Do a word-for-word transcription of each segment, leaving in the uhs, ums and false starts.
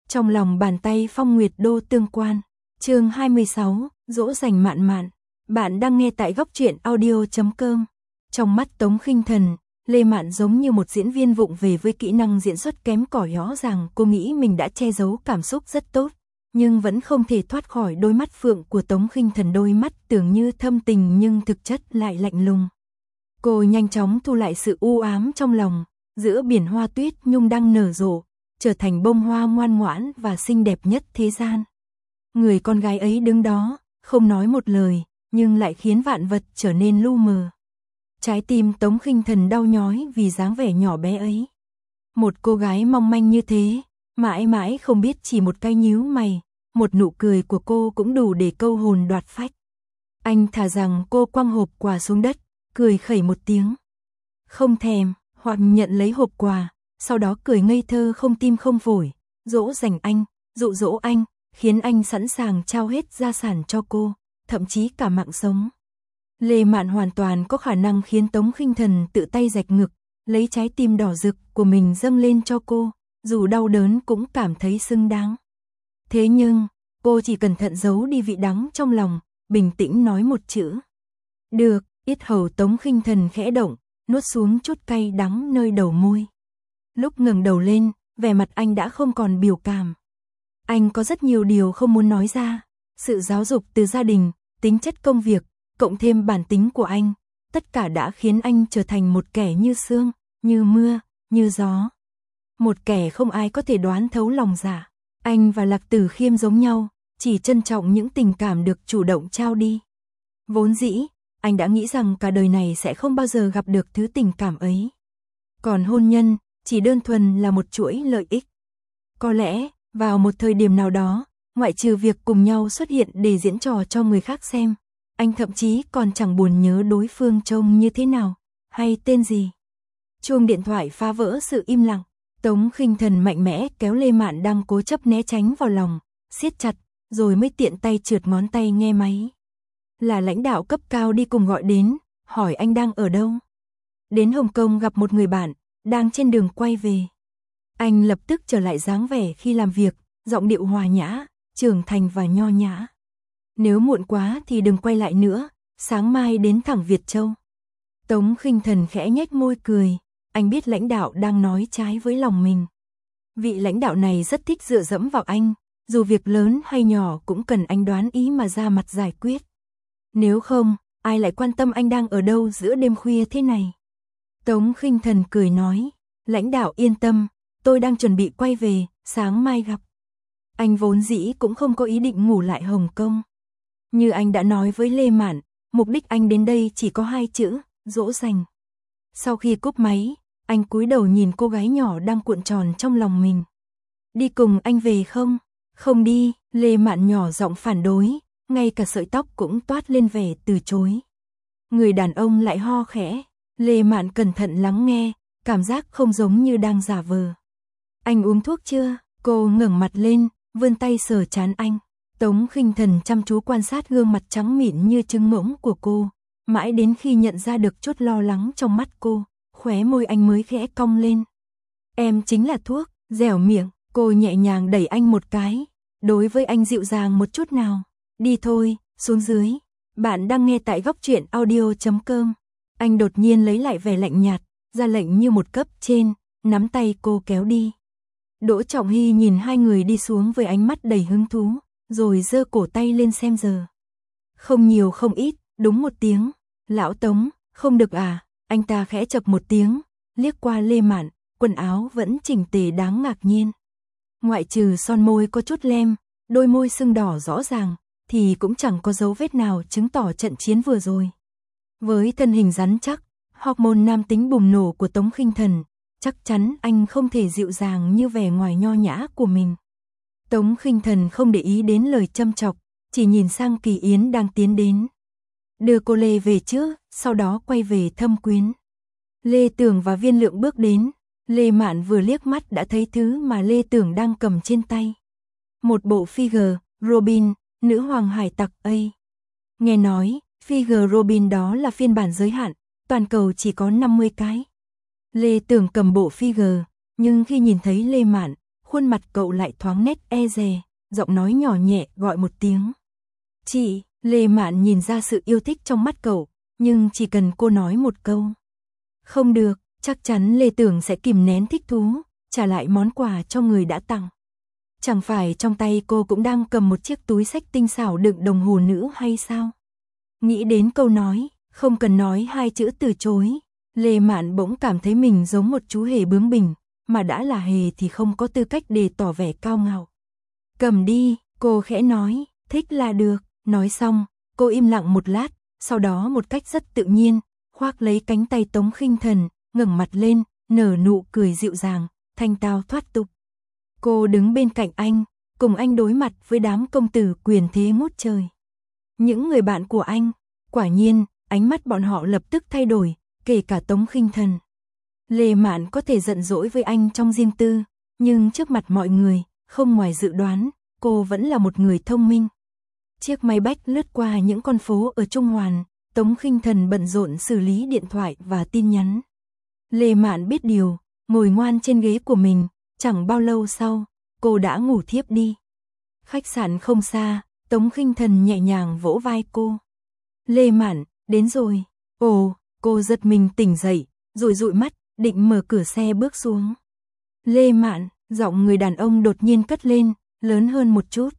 Trong lòng bàn tay Phong Nguyệt Đô tương quan. Chương hai mươi sáu, dỗ dành Mạn Mạn. Bạn đang nghe tại góc truyện audio chấm com. Trong mắt Tống Khinh Thần, Lê Mạn giống như một diễn viên vụng về với kỹ năng diễn xuất kém cỏi, rõ ràng cô nghĩ mình đã che giấu cảm xúc rất tốt, nhưng vẫn không thể thoát khỏi đôi mắt phượng của Tống Khinh Thần, đôi mắt tưởng như thâm tình nhưng thực chất lại lạnh lùng. Cô nhanh chóng thu lại sự u ám trong lòng, giữa biển hoa tuyết nhung đang nở rộ, trở thành bông hoa ngoan ngoãn và xinh đẹp nhất thế gian. Người con gái ấy đứng đó, không nói một lời, nhưng lại khiến vạn vật trở nên lu mờ. Trái tim Tống Khinh Thần đau nhói vì dáng vẻ nhỏ bé ấy. Một cô gái mong manh như thế, mãi mãi không biết chỉ một cái nhíu mày, một nụ cười của cô cũng đủ để câu hồn đoạt phách. Anh thà rằng cô quăng hộp quà xuống đất, cười khẩy một tiếng. Không thèm, hoặc nhận lấy hộp quà, sau đó cười ngây thơ không tim không phổi, dỗ dành anh, dụ dỗ anh, khiến anh sẵn sàng trao hết gia sản cho cô, thậm chí cả mạng sống. Lê Mạn hoàn toàn có khả năng khiến Tống Khinh Thần tự tay rạch ngực, lấy trái tim đỏ rực của mình dâng lên cho cô, dù đau đớn cũng cảm thấy xứng đáng. Thế nhưng, cô chỉ cẩn thận giấu đi vị đắng trong lòng, bình tĩnh nói một chữ. Được, yết hầu Tống Khinh Thần khẽ động, nuốt xuống chút cay đắng nơi đầu môi. Lúc ngẩng đầu lên, vẻ mặt anh đã không còn biểu cảm. Anh có rất nhiều điều không muốn nói ra, sự giáo dục từ gia đình, tính chất công việc, cộng thêm bản tính của anh, tất cả đã khiến anh trở thành một kẻ như sương, như mưa, như gió. Một kẻ không ai có thể đoán thấu lòng dạ. Anh và Lạc Tử Khiêm giống nhau, chỉ trân trọng những tình cảm được chủ động trao đi. Vốn dĩ, anh đã nghĩ rằng cả đời này sẽ không bao giờ gặp được thứ tình cảm ấy. Còn hôn nhân, chỉ đơn thuần là một chuỗi lợi ích. Có lẽ, vào một thời điểm nào đó, ngoại trừ việc cùng nhau xuất hiện để diễn trò cho người khác xem, anh thậm chí còn chẳng buồn nhớ đối phương trông như thế nào, hay tên gì. Chuông điện thoại phá vỡ sự im lặng, Tống Khinh Thần mạnh mẽ kéo Lê Mạn đang cố chấp né tránh vào lòng, siết chặt, rồi mới tiện tay trượt ngón tay nghe máy. Là lãnh đạo cấp cao đi cùng gọi đến, hỏi anh đang ở đâu. Đến Hồng Kông gặp một người bạn, đang trên đường quay về. Anh lập tức trở lại dáng vẻ khi làm việc, giọng điệu hòa nhã, trưởng thành và nho nhã. Nếu muộn quá thì đừng quay lại nữa, sáng mai đến thẳng Việt Châu. Tống Khinh Thần khẽ nhếch môi cười, anh biết lãnh đạo đang nói trái với lòng mình. Vị lãnh đạo này rất thích dựa dẫm vào anh, dù việc lớn hay nhỏ cũng cần anh đoán ý mà ra mặt giải quyết. Nếu không, ai lại quan tâm anh đang ở đâu giữa đêm khuya thế này. Tống Khinh Thần cười nói, lãnh đạo yên tâm, tôi đang chuẩn bị quay về, sáng mai gặp. Anh vốn dĩ cũng không có ý định ngủ lại Hồng Kông. Như anh đã nói với Lê Mạn, mục đích anh đến đây chỉ có hai chữ, dỗ dành. Sau khi cúp máy, anh cúi đầu nhìn cô gái nhỏ đang cuộn tròn trong lòng mình. Đi cùng anh về không? Không đi, Lê Mạn nhỏ giọng phản đối, ngay cả sợi tóc cũng toát lên vẻ từ chối. Người đàn ông lại ho khẽ, Lê Mạn cẩn thận lắng nghe, cảm giác không giống như đang giả vờ. Anh uống thuốc chưa? Cô ngẩng mặt lên, vươn tay sờ trán anh. Tống Khinh Thần chăm chú quan sát gương mặt trắng mịn như trứng ngỗng của cô, mãi đến khi nhận ra được chút lo lắng trong mắt cô, khóe môi anh mới khẽ cong lên. Em chính là thuốc, dẻo miệng, cô nhẹ nhàng đẩy anh một cái, đối với anh dịu dàng một chút nào. Đi thôi, xuống dưới. Bạn đang nghe tại góc truyện audio chấm com. Anh đột nhiên lấy lại vẻ lạnh nhạt, ra lệnh như một cấp trên, nắm tay cô kéo đi. Đỗ Trọng Hy nhìn hai người đi xuống với ánh mắt đầy hứng thú, rồi giơ cổ tay lên xem giờ. Không nhiều không ít, đúng một tiếng. Lão Tống, không được à? Anh ta khẽ chập một tiếng, liếc qua Lê Mạn, quần áo vẫn chỉnh tề đáng ngạc nhiên. Ngoại trừ son môi có chút lem, đôi môi sưng đỏ rõ ràng, thì cũng chẳng có dấu vết nào chứng tỏ trận chiến vừa rồi. Với thân hình rắn chắc, hormone nam tính bùng nổ của Tống Khinh Thần, chắc chắn anh không thể dịu dàng như vẻ ngoài nho nhã của mình. Tống Khinh Thần không để ý đến lời châm chọc, chỉ nhìn sang Kỳ Yến đang tiến đến. Đưa cô Lê về trước, sau đó quay về Thâm Quyến. Lê Tưởng và Viên Lượng bước đến, Lê Mạn vừa liếc mắt đã thấy thứ mà Lê Tưởng đang cầm trên tay. Một bộ figure, Robin, nữ hoàng hải tặc A. Nghe nói, figure Robin đó là phiên bản giới hạn, toàn cầu chỉ có năm mươi cái. Lê Tưởng cầm bộ figure, nhưng khi nhìn thấy Lê Mạn, khuôn mặt cậu lại thoáng nét e dè, giọng nói nhỏ nhẹ gọi một tiếng. Chị, Lê Mạn nhìn ra sự yêu thích trong mắt cậu, nhưng chỉ cần cô nói một câu. Không được, chắc chắn Lê Tưởng sẽ kìm nén thích thú, trả lại món quà cho người đã tặng. Chẳng phải trong tay cô cũng đang cầm một chiếc túi xách tinh xảo đựng đồng hồ nữ hay sao? Nghĩ đến câu nói, không cần nói hai chữ từ chối, Lê Mạn bỗng cảm thấy mình giống một chú hề bướng bỉnh, mà đã là hề thì không có tư cách để tỏ vẻ cao ngạo. Cầm đi, cô khẽ nói, thích là được. Nói xong, cô im lặng một lát, sau đó một cách rất tự nhiên, khoác lấy cánh tay Tống Khinh Thần, ngẩng mặt lên, nở nụ cười dịu dàng, thanh tao thoát tục. Cô đứng bên cạnh anh, cùng anh đối mặt với đám công tử quyền thế ngút trời. Những người bạn của anh, quả nhiên, ánh mắt bọn họ lập tức thay đổi, kể cả Tống Khinh Thần. Lê Mạn có thể giận dỗi với anh trong riêng tư, nhưng trước mặt mọi người, không ngoài dự đoán, cô vẫn là một người thông minh. Chiếc máy bách lướt qua những con phố ở Trung Hoàn, Tống Khinh Thần bận rộn xử lý điện thoại và tin nhắn. Lê Mạn biết điều, ngồi ngoan trên ghế của mình, chẳng bao lâu sau, cô đã ngủ thiếp đi. Khách sạn không xa, Tống Khinh Thần nhẹ nhàng vỗ vai cô. Lê Mạn, đến rồi. Ồ, cô giật mình tỉnh dậy, rụi rụi mắt, định mở cửa xe bước xuống. Lê Mạn, giọng người đàn ông đột nhiên cất lên, lớn hơn một chút.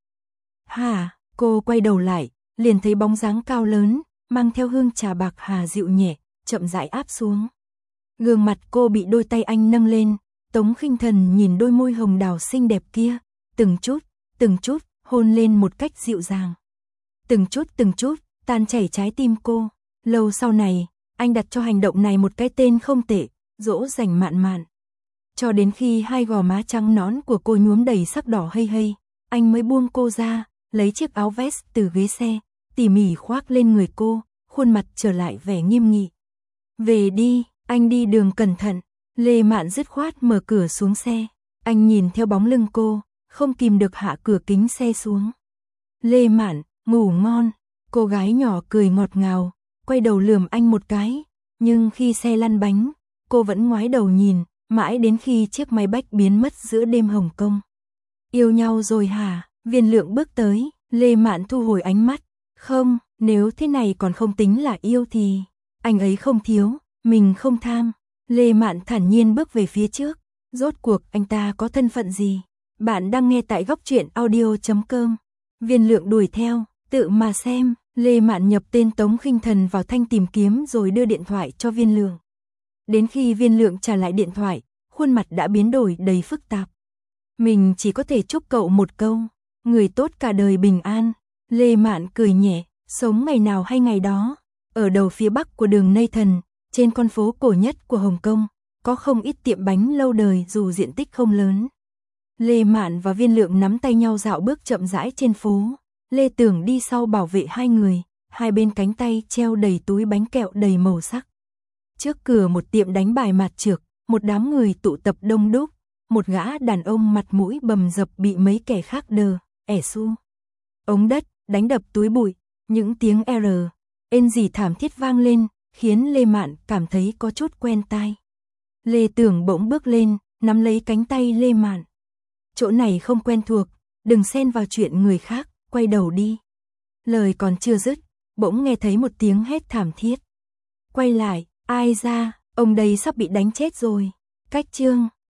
Hả? Cô quay đầu lại, liền thấy bóng dáng cao lớn, mang theo hương trà bạc hà dịu nhẹ, chậm rãi áp xuống. Gương mặt cô bị đôi tay anh nâng lên, Tống Khinh Thần nhìn đôi môi hồng đào xinh đẹp kia, từng chút, từng chút, hôn lên một cách dịu dàng. Từng chút từng chút, tan chảy trái tim cô. Lâu sau này, anh đặt cho hành động này một cái tên không tệ, dỗ dành Mạn Mạn. Cho đến khi hai gò má trắng nõn của cô nhuốm đầy sắc đỏ hây hây, anh mới buông cô ra, lấy chiếc áo vest từ ghế xe, tỉ mỉ khoác lên người cô, khuôn mặt trở lại vẻ nghiêm nghị. Về đi, anh đi đường cẩn thận. Lê Mạn dứt khoát mở cửa xuống xe. Anh nhìn theo bóng lưng cô, không kìm được hạ cửa kính xe xuống. Lê Mạn, ngủ ngon. Cô gái nhỏ cười ngọt ngào, quay đầu lườm anh một cái. Nhưng khi xe lăn bánh, cô vẫn ngoái đầu nhìn, mãi đến khi chiếc máy bách biến mất giữa đêm Hồng Kông. Yêu nhau rồi hả? Viên Lượng bước tới, Lê Mạn thu hồi ánh mắt. Không, nếu thế này còn không tính là yêu thì... Anh ấy không thiếu, mình không tham. Lê Mạn thản nhiên bước về phía trước. Rốt cuộc anh ta có thân phận gì? Bạn đang nghe tại góc truyện audio chấm com. Viên Lượng đuổi theo, tự mà xem. Lê Mạn nhập tên Tống Khinh Thần vào thanh tìm kiếm rồi đưa điện thoại cho Viên Lượng. Đến khi Viên Lượng trả lại điện thoại, khuôn mặt đã biến đổi đầy phức tạp. Mình chỉ có thể chúc cậu một câu, người tốt cả đời bình an. Lê Mạn cười nhẹ, sống ngày nào hay ngày đó. Ở đầu phía bắc của đường Nathan, trên con phố cổ nhất của Hồng Kông, có không ít tiệm bánh lâu đời dù diện tích không lớn. Lê Mạn và Viên Lượng nắm tay nhau dạo bước chậm rãi trên phố. Lê Tưởng đi sau bảo vệ hai người, hai bên cánh tay treo đầy túi bánh kẹo đầy màu sắc. Trước cửa một tiệm đánh bài mạt trược, một đám người tụ tập đông đúc, một gã đàn ông mặt mũi bầm dập bị mấy kẻ khác đờ, ẻ su. Ống đất, đánh đập túi bụi, những tiếng R, ên gì thảm thiết vang lên, khiến Lê Mạn cảm thấy có chút quen tai. Lê Tưởng bỗng bước lên, nắm lấy cánh tay Lê Mạn. Chỗ này không quen thuộc, đừng xen vào chuyện người khác, quay đầu đi. Lời còn chưa dứt, bỗng nghe thấy một tiếng hét thảm thiết. Quay lại, ai ra, ông đây sắp bị đánh chết rồi. Cách chương